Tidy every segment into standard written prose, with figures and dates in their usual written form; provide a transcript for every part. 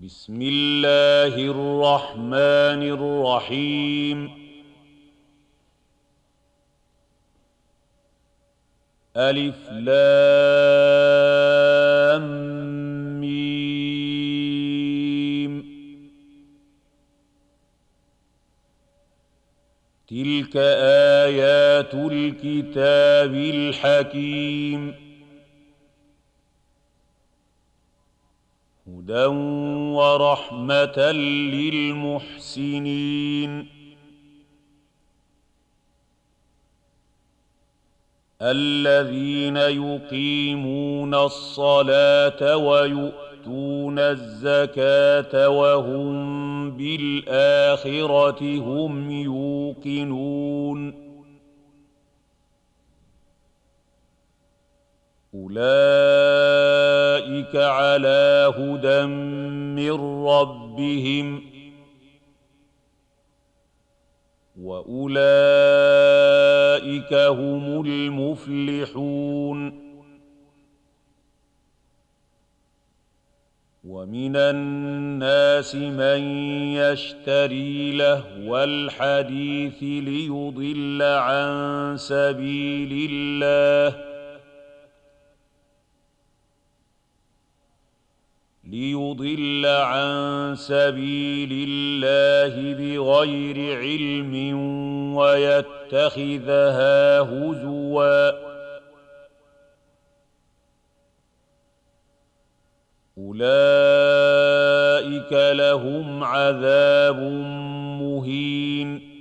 بسم الله الرحمن الرحيم. ألف لام ميم. تلك آيات الكتاب الحكيم. هدى ورحمة للمحسنين. الذين يقيمون الصلاة ويؤتون الزكاة وهم بالآخرة هم يوقنون. أولئك على هدى من ربهم وأولئك هم المفلحون. ومن الناس من يشتري لهو الحديث ليضل عن سبيل الله بغير علم ويتخذها هزوا. أولئك لهم عذاب مهين.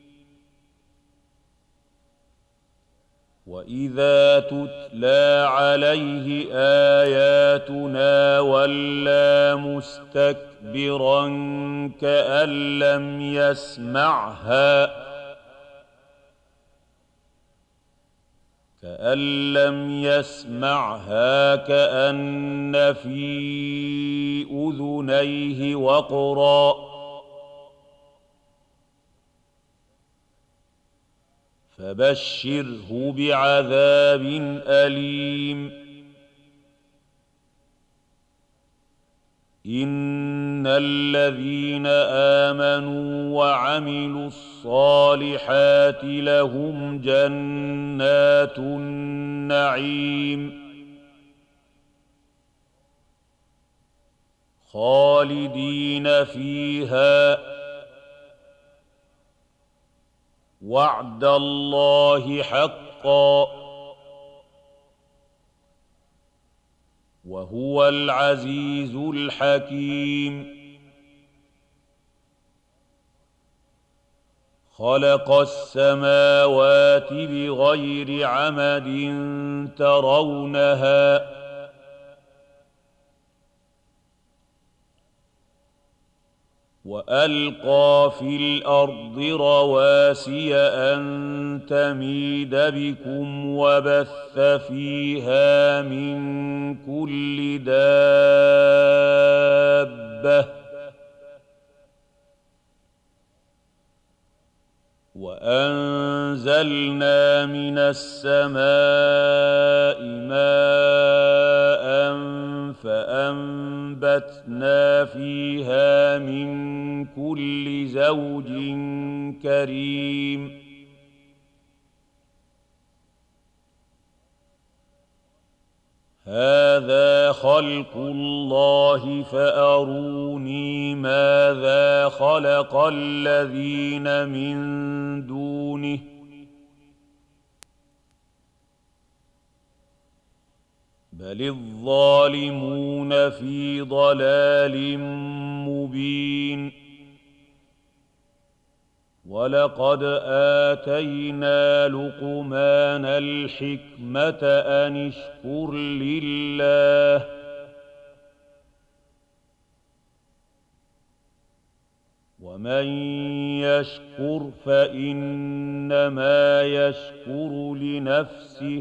وإذا تتلى عليه آياتنا ولى مستكبرا كأن لم يسمعها كأن في أذنيه وقرا. فبشره بعذاب أليم. إن الذين آمنوا وعملوا الصالحات لهم جنات النعيم خالدين فيها. وعد الله حقا وهو العزيز الحكيم. خلق السماوات بغير عمد ترونها وألقى في الأرض رواسي أن تميد بكم وبث فيها من كل دابة وأنزلنا من السماء ماء فأنبتنا فيها من كل زوج كريم. هذا خلق الله فأروني ماذا خلق الذين من دونه بل الظالمون في ضلال مبين. ولقد آتينا لقمان الحكمة أن اشكر لله ومن يشكر فإنما يشكر لنفسه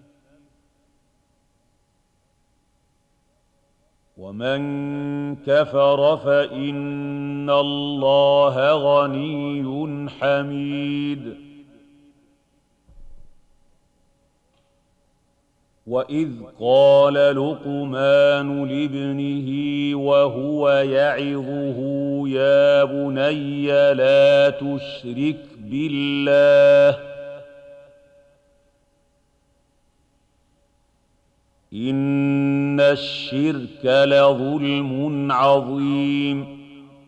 ومن كفر فإن الله غني حميد. وإذ قال لقمان لابنه وهو يعظه يا بني لا تشرك بالله إن الشرك لظلم عظيم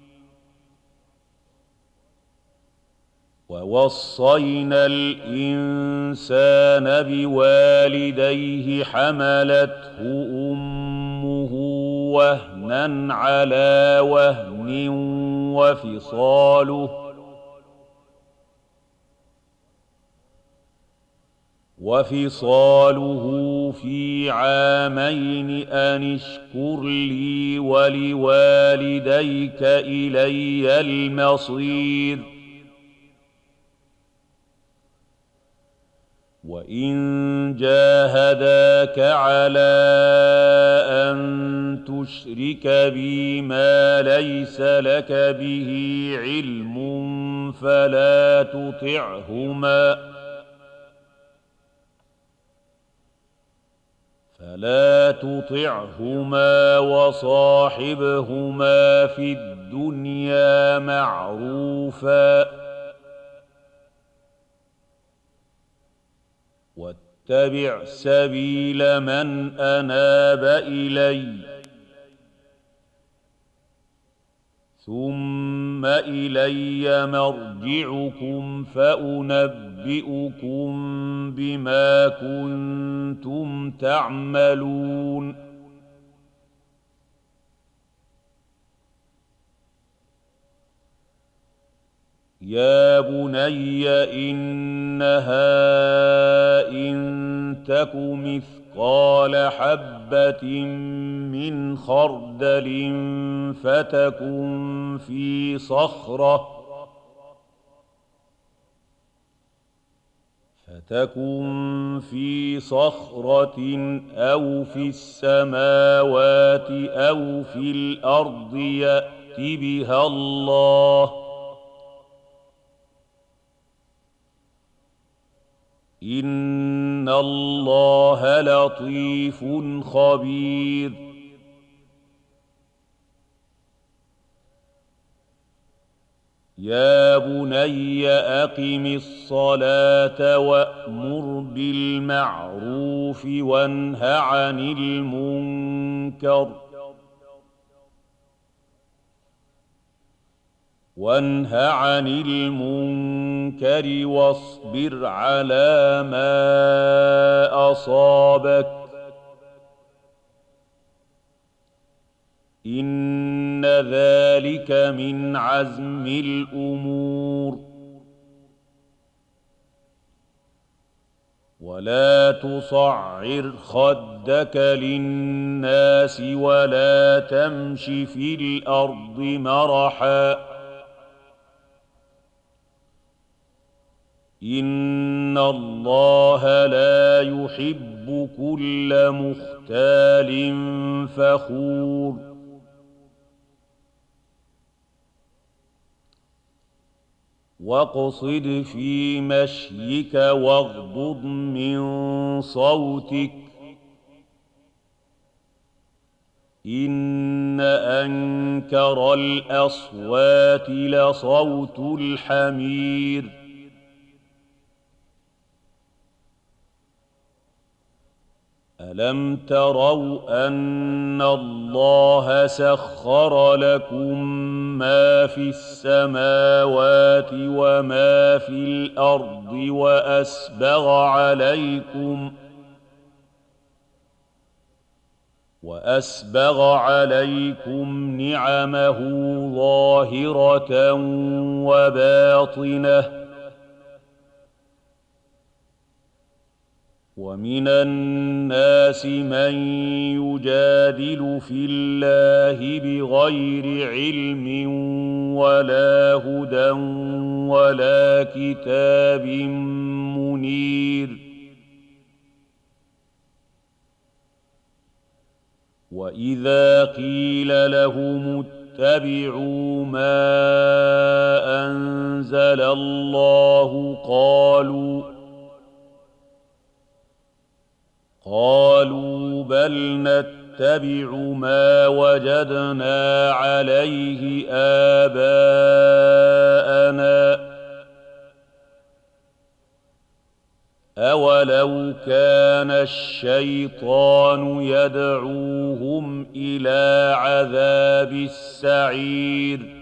ووصينا الإنسان بوالديه حملته أمه وهنا على وهن وفصاله في عامين أن اشكر لي ولوالديك إلي المصير وإن جاهداك على أن تشرك بي ما ليس لك به علم فلا تطعهما وصاحبهما في الدنيا معروفا واتبع سبيل من أناب إلي ثم إلي مرجعكم فأنبئكم بما كنتم تعملون يا بني إنها إن تك مثقال حبة من خردل فتكن في صخرة أو في السماوات أو في الأرض يأت بها الله إن الله لطيف خبير يا بني أقم الصلاة وأمر بالمعروف وانه عن المنكر واصبر على ما أصابك إن ذلك من عزم الأمور ولا تصعر خدك للناس ولا تمش في الأرض مرحا إن الله لا يحب كل مختال فخور واقصد في مشيك واغضض من صوتك إن أنكر الأصوات لصوت الحمير ألم تروا أن الله سخر لكم ما في السماوات وما في الأرض وأسبغ عليكم نعمه ظاهرة وباطنة ومن الناس من يجادل في الله بغير علم ولا هدى ولا كتاب منير وإذا قيل لهم اتبعوا ما أنزل الله قالوا بل نتبع ما وجدنا عليه آباءنا أولو كان الشيطان يدعوهم إلى عذاب السعير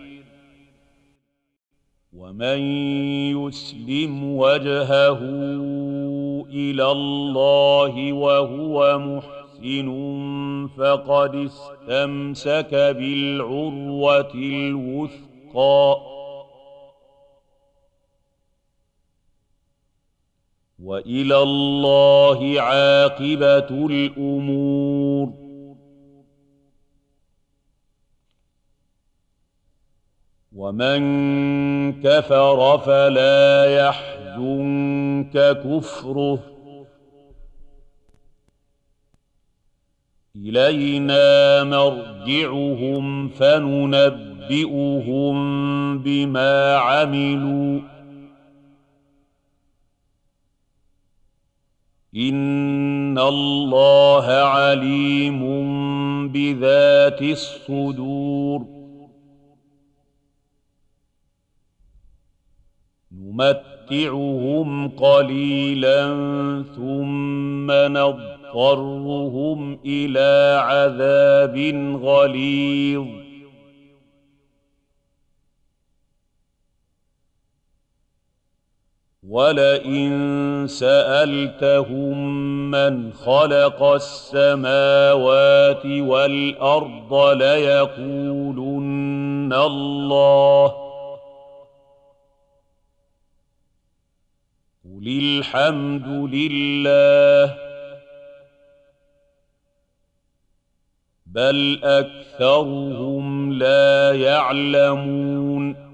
ومن يسلم وجهه إلى الله وهو محسن فقد استمسك بالعروة الوثقى وإلى الله عاقبة الأمور ومن كفر فلا يحزنك كفره إلينا مرجعهم فننبئهم بما عملوا إن الله عليم بذات الصدور نمتعهم قليلا ثم نضطرهم إلى عذاب غليظ ولئن سألتهم من خلق السماوات والأرض ليقولن الله قل الحمد لله بل أكثرهم لا يعلمون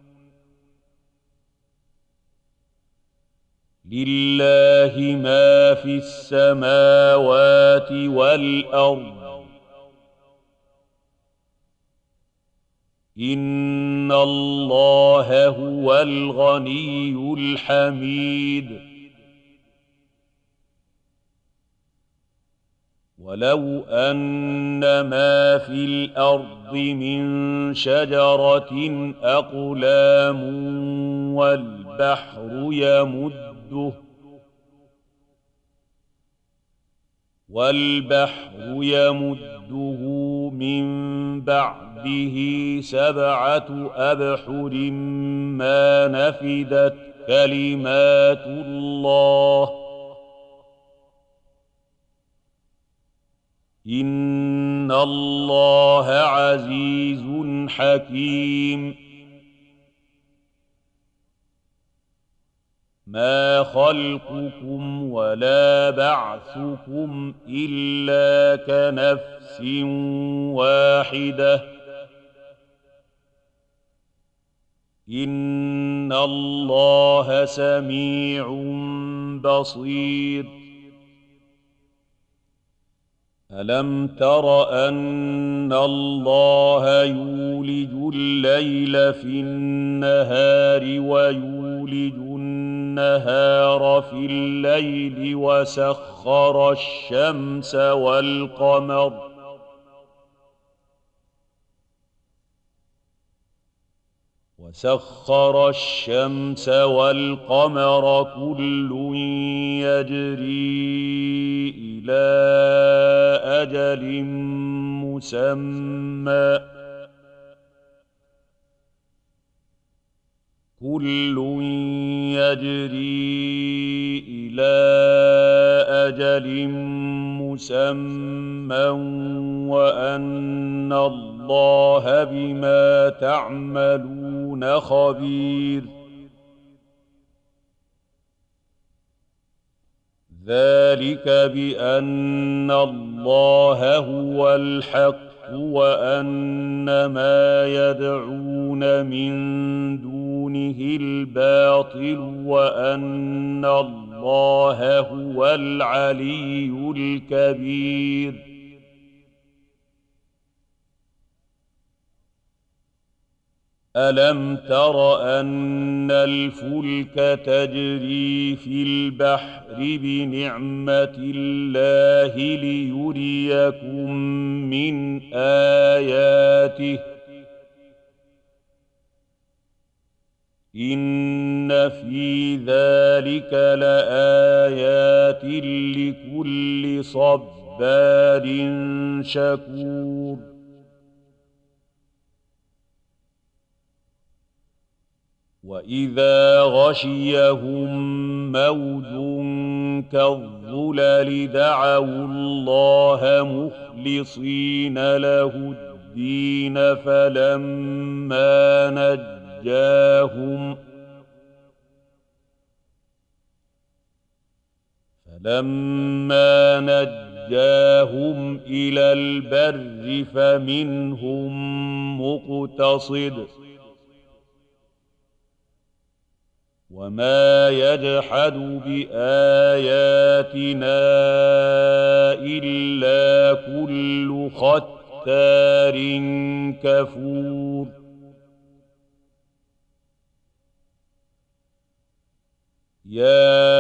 لله ما في السماوات والأرض إن الله هو الغني الحميد ولو أن ما في الأرض من شجرة أقلام والبحر يمده من بعده 7 أبحر ما نفدت كلمات الله إن الله عزيز حكيم ما خلقكم ولا بعثكم إلا كنفس واحدة إن الله سميع بصير ألم تر أن الله يولج الليل في النهار ويولج النهار في الليل وسخر الشمس والقمر كل يجري إلى أجل مسمى وأن الله بما تعملون خبير ذلك بأن الله هو الحق وأن ما يدعون من دونه الباطل وأن الله هو العلي الكبير ألم تر أن الفلك تجري في البحر بنعمة الله ليريكم من آياته إن في ذلك لآيات لكل صبار شكور وإذا غشيهم موج كالظلل دعوا الله مخلصين له الدين فلما نجاهم إلى البر فمنهم مقتصد وما يجحد بآياتنا إلا كل ختار كفور يا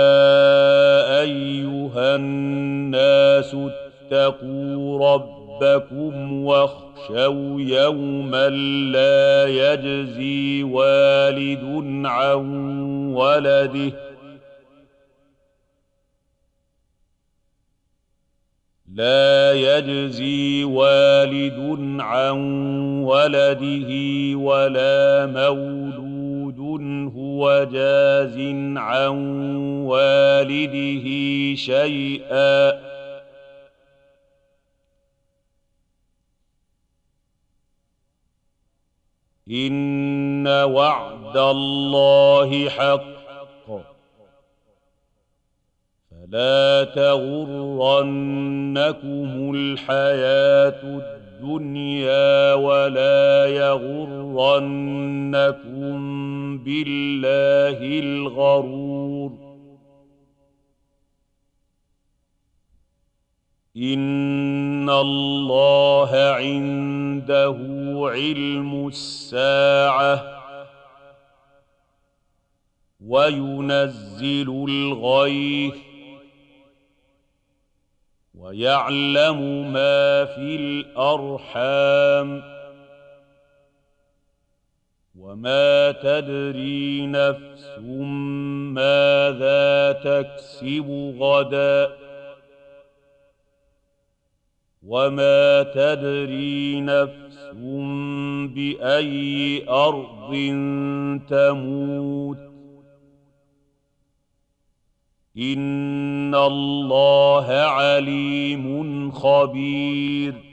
أيها الناس اتقوا ربكم واخشوا يوما لا يجزي والد عن ولده ولا مولود هو جاز عن والده شيئا إن وعد الله حق فلا تغرنكم الحياة الدنيا ولا يغرنكم بالله الغرور إن الله عنده علم الساعة وينزل الغيث ويعلم ما في الأرحام وما تدري نفس ماذا تكسب غدا وما تدري نفس بأي أرض تموت إن الله عليم خبير